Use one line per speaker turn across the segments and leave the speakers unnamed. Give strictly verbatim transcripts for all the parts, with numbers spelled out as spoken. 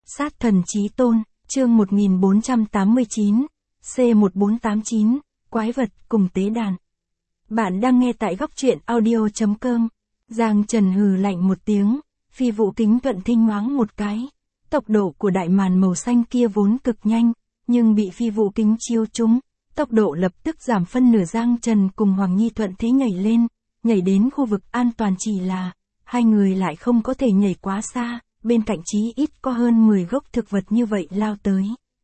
Sát thần chí tôn, chương một nghìn bốn trăm tám mươi chín, C một bốn tám chín, quái vật cùng tế đàn. Bạn đang nghe tại góc truyện audio chấm com. Giang Trần hừ lạnh một tiếng, phi vụ kính thuận thinh nhoáng một cái. Tốc độ của đại màn màu xanh kia vốn cực nhanh, nhưng bị phi vụ kính chiếu trúng, tốc độ lập tức giảm phân nửa. Giang Trần cùng Hoàng Nhi thuận thế nhảy lên, nhảy đến khu vực an toàn, chỉ là hai người lại không có thể nhảy quá xa, bên cạnh chí ít có hơn mười gốc thực vật như vậy lao tới.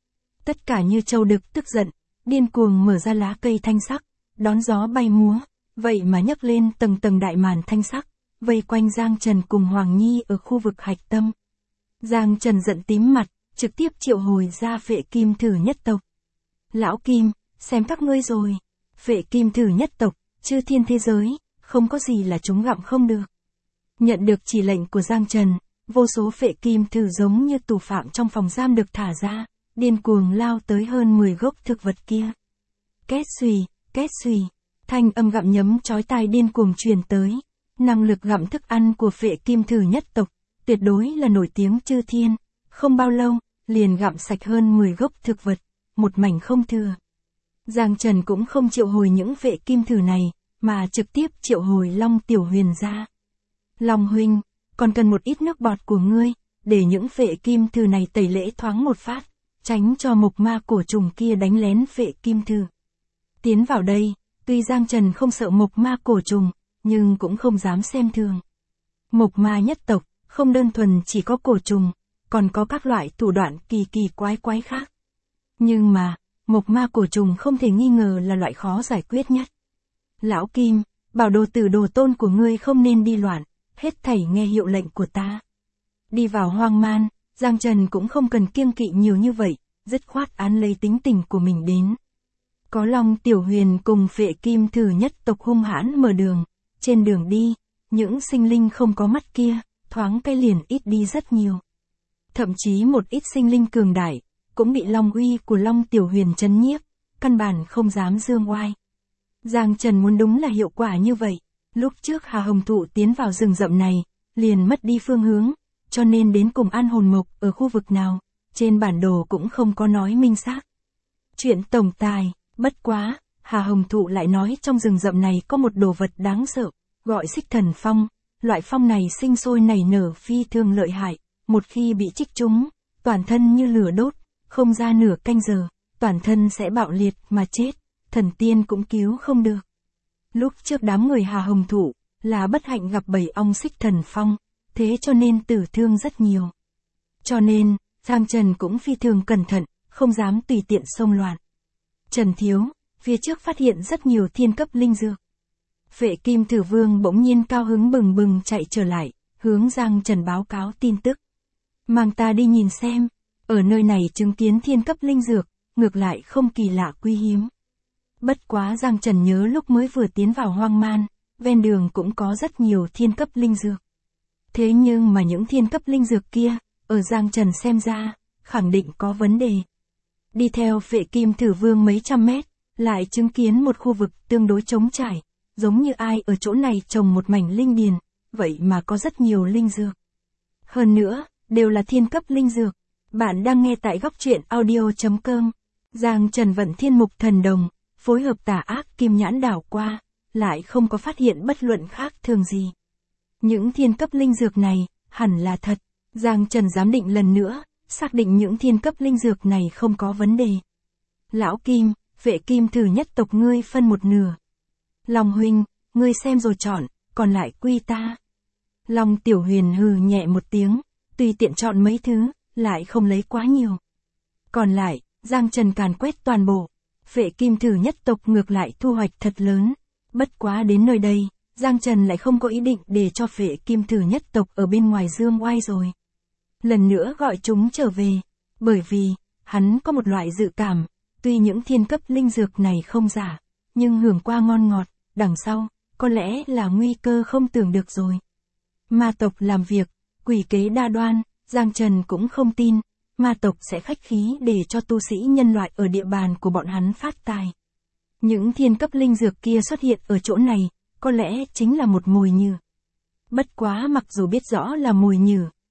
Tất cả như trâu đực tức giận, điên cuồng mở ra lá cây thanh sắc, đón gió bay múa, vậy mà nhấc lên tầng tầng đại màn thanh sắc, vây quanh Giang Trần cùng Hoàng Nhi ở khu vực hạch tâm. Giang Trần giận tím mặt, trực tiếp triệu hồi ra Phệ Kim Thử Nhất Tộc. Lão Kim, xem các ngươi rồi. Phệ Kim Thử Nhất Tộc, chư thiên thế giới, không có gì là chúng gặm không được. Nhận được chỉ lệnh của Giang Trần, vô số phệ kim thử giống như tù phạm trong phòng giam được thả ra, điên cuồng lao tới hơn mười gốc thực vật kia. Két xùy, két xùy, thanh âm gặm nhấm chói tai điên cuồng truyền tới. Năng lực gặm thức ăn của Phệ Kim Thử Nhất Tộc, tuyệt đối là nổi tiếng chư thiên, không bao lâu, liền gặm sạch hơn mười gốc thực vật, một mảnh không thừa. Giang Trần cũng không triệu hồi những phệ kim thử này, mà trực tiếp triệu hồi Long Tiểu Huyền ra. Long huynh, còn cần một ít nước bọt của ngươi, để những phệ kim thử này tẩy lễ thoáng một phát, tránh cho mộc ma cổ trùng kia đánh lén phệ kim thử. Tiến vào đây, tuy Giang Trần không sợ mộc ma cổ trùng, nhưng cũng không dám xem thường. Mộc ma nhất tộc, không đơn thuần chỉ có cổ trùng, còn có các loại thủ đoạn kỳ kỳ quái quái khác. Nhưng mà, mộc ma cổ trùng không thể nghi ngờ là loại khó giải quyết nhất. Lão Kim, bảo đồ tử đồ tôn của ngươi không nên đi loạn, hết thảy nghe hiệu lệnh của ta. Đi vào hoang man, Giang Trần cũng không cần kiêng kỵ nhiều như vậy, dứt khoát án lấy tính tình của mình đến. Có Long Tiểu Huyền cùng Phệ Kim Thử Nhất Tộc hung hãn mở đường, trên đường đi, những sinh linh không có mắt kia, thoáng cái liền ít đi rất nhiều. Thậm chí một ít sinh linh cường đại, cũng bị long uy của Long Tiểu Huyền chấn nhiếp, căn bản không dám dương oai. Giang Trần muốn đúng là hiệu quả như vậy, lúc trước Hà Hồng Thụ tiến vào rừng rậm này, liền mất đi phương hướng, cho nên đến cùng An Hồn Mộc ở khu vực nào, trên bản đồ cũng không có nói minh xác. Chuyện tổng tài, bất quá, Hà Hồng Thụ lại nói trong rừng rậm này có một đồ vật đáng sợ, gọi Xích Thần Phong, loại phong này sinh sôi nảy nở phi thường lợi hại, một khi bị trích trúng, toàn thân như lửa đốt, không ra nửa canh giờ, toàn thân sẽ bạo liệt mà chết, thần tiên cũng cứu không được. Lúc trước đám người Hà Hồng Thụ, là bất hạnh gặp bầy ong Xích Thần Phong, thế cho nên tử thương rất nhiều. Cho nên, Giang Trần cũng phi thường cẩn thận, không dám tùy tiện xông loạn. Trần Thiếu, phía trước phát hiện rất nhiều thiên cấp linh dược. Phệ Kim Thử Vương bỗng nhiên cao hứng bừng bừng chạy trở lại, hướng Giang Trần báo cáo tin tức. Mang ta đi nhìn xem, ở nơi này chứng kiến thiên cấp linh dược, ngược lại không kỳ lạ quý hiếm. Bất quá Giang Trần nhớ lúc mới vừa tiến vào hoang man, ven đường cũng có rất nhiều thiên cấp linh dược. Thế nhưng mà những thiên cấp linh dược kia, ở Giang Trần xem ra, khẳng định có vấn đề. Đi theo Phệ Kim Thử Vương mấy trăm mét, lại chứng kiến một khu vực tương đối trống trải, giống như ai ở chỗ này trồng một mảnh linh điền, vậy mà có rất nhiều linh dược. Hơn nữa, đều là thiên cấp linh dược. Bạn đang nghe tại góc truyện audio chấm com. Giang Trần vận thiên mục thần đồng, phối hợp tà ác kim nhãn đảo qua, lại không có phát hiện bất luận khác thường gì. Những thiên cấp linh dược này, hẳn là thật. Giang Trần giám định lần nữa, xác định những thiên cấp linh dược này không có vấn đề. Lão Kim, Phệ Kim Thử Nhất Tộc ngươi phân một nửa. Long huynh, ngươi xem rồi chọn, còn lại quy ta. Long Tiểu Huyền hừ nhẹ một tiếng, tùy tiện chọn mấy thứ, lại không lấy quá nhiều. Còn lại, Giang Trần càn quét toàn bộ. Phệ Kim Thử Nhất Tộc ngược lại thu hoạch thật lớn. Bất quá đến nơi đây, Giang Trần lại không có ý định để cho Phệ Kim Thử Nhất Tộc ở bên ngoài dương oai rồi. Lần nữa gọi chúng trở về, bởi vì, hắn có một loại dự cảm, tuy những thiên cấp linh dược này không giả, nhưng hưởng qua ngon ngọt, đằng sau, có lẽ là nguy cơ không tưởng được rồi. Ma tộc làm việc, quỷ kế đa đoan, Giang Trần cũng không tin, ma tộc sẽ khách khí để cho tu sĩ nhân loại ở địa bàn của bọn hắn phát tài. Những thiên cấp linh dược kia xuất hiện ở chỗ này, có lẽ chính là một mồi nhử. Bất quá mặc dù biết rõ là mồi nhử,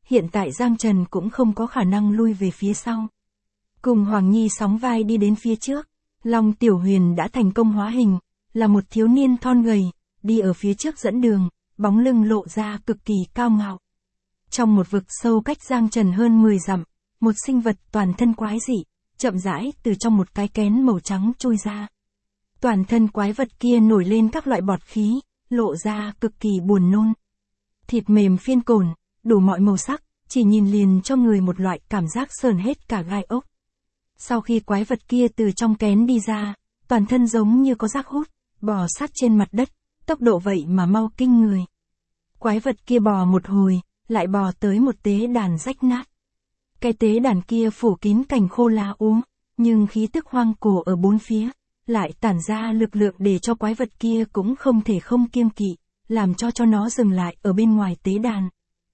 hiện tại Giang Trần cũng không có khả năng lui về phía sau. Cùng Hoàng Nhi sóng vai đi đến phía trước, Long Tiểu Huyền đã thành công hóa hình, là một thiếu niên thon gầy, đi ở phía trước dẫn đường, bóng lưng lộ ra cực kỳ cao ngạo. Trong một vực sâu cách Giang Trần hơn mười dặm, một sinh vật toàn thân quái dị, chậm rãi từ trong một cái kén màu trắng chui ra. Toàn thân quái vật kia nổi lên các loại bọt khí, lộ ra cực kỳ buồn nôn. Thịt mềm phiên cồn, đủ mọi màu sắc, chỉ nhìn liền cho người một loại cảm giác sờn hết cả gai ốc. Sau khi quái vật kia từ trong kén đi ra, toàn thân giống như có rác hút, bò sát trên mặt đất, tốc độ vậy mà mau kinh người. Quái vật kia bò một hồi, lại bò tới một tế đàn rách nát. Cái tế đàn kia phủ kín cành khô lá úa, nhưng khí tức hoang cổ ở bốn phía, lại tản ra lực lượng để cho quái vật kia cũng không thể không kiêng kỵ, làm cho cho nó dừng lại ở bên ngoài tế đàn.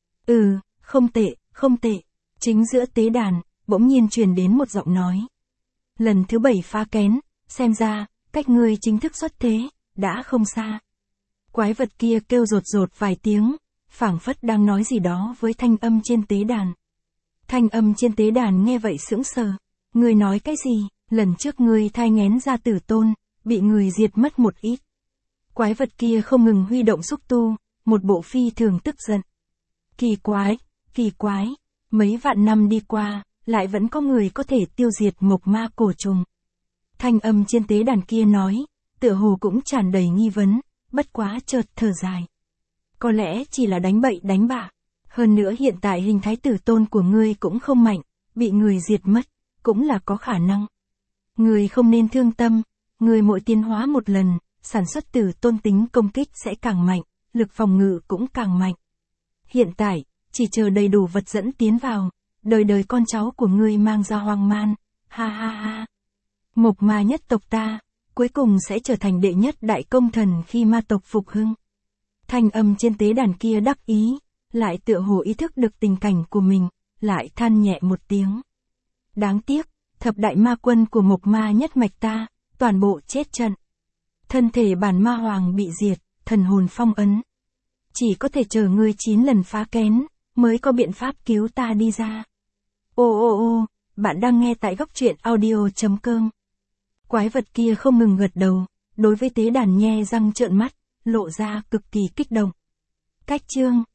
Ừ, không tệ, không tệ. Chính giữa tế đàn, bỗng nhiên truyền đến một giọng nói. Lần thứ bảy phá kén, xem ra, cách ngươi chính thức xuất thế, đã không xa. Quái vật kia kêu rột rột vài tiếng, phảng phất đang nói gì đó với thanh âm trên tế đàn. Thanh âm trên tế đàn nghe vậy sững sờ. Ngươi nói cái gì? Lần trước ngươi thai nghén ra tử tôn, bị người diệt mất một ít. Quái vật kia không ngừng huy động xúc tu, một bộ phi thường tức giận. Kỳ quái, kỳ quái, mấy vạn năm đi qua, lại vẫn có người có thể tiêu diệt mộc ma cổ trùng. Thanh âm trên tế đàn kia nói, tựa hồ cũng tràn đầy nghi vấn, bất quá chợt thở dài. Có lẽ chỉ là đánh bậy đánh bạ. Hơn nữa hiện tại hình thái tử tôn của ngươi cũng không mạnh, bị người diệt mất, cũng là có khả năng. Ngươi không nên thương tâm, ngươi mỗi tiến hóa một lần, sản xuất tử tôn tính công kích sẽ càng mạnh, lực phòng ngự cũng càng mạnh. Hiện tại, chỉ chờ đầy đủ vật dẫn tiến vào, đời đời con cháu của ngươi mang ra hoang man, ha ha ha. Mộc ma nhất tộc ta, cuối cùng sẽ trở thành đệ nhất đại công thần khi ma tộc phục hưng. Thanh âm trên tế đàn kia đắc ý, lại tựa hồ ý thức được tình cảnh của mình, lại than nhẹ một tiếng. Đáng tiếc, thập đại ma quân của mộc ma nhất mạch ta, toàn bộ chết trận. Thân thể bản ma hoàng bị diệt, thần hồn phong ấn. Chỉ có thể chờ ngươi chín lần phá kén, mới có biện pháp cứu ta đi ra. Ô ô ô, bạn đang nghe tại góc truyện audio chấm com. Quái vật kia không ngừng gật đầu, đối với tế đàn nhe răng trợn mắt, lộ ra cực kỳ kích động. Cách chương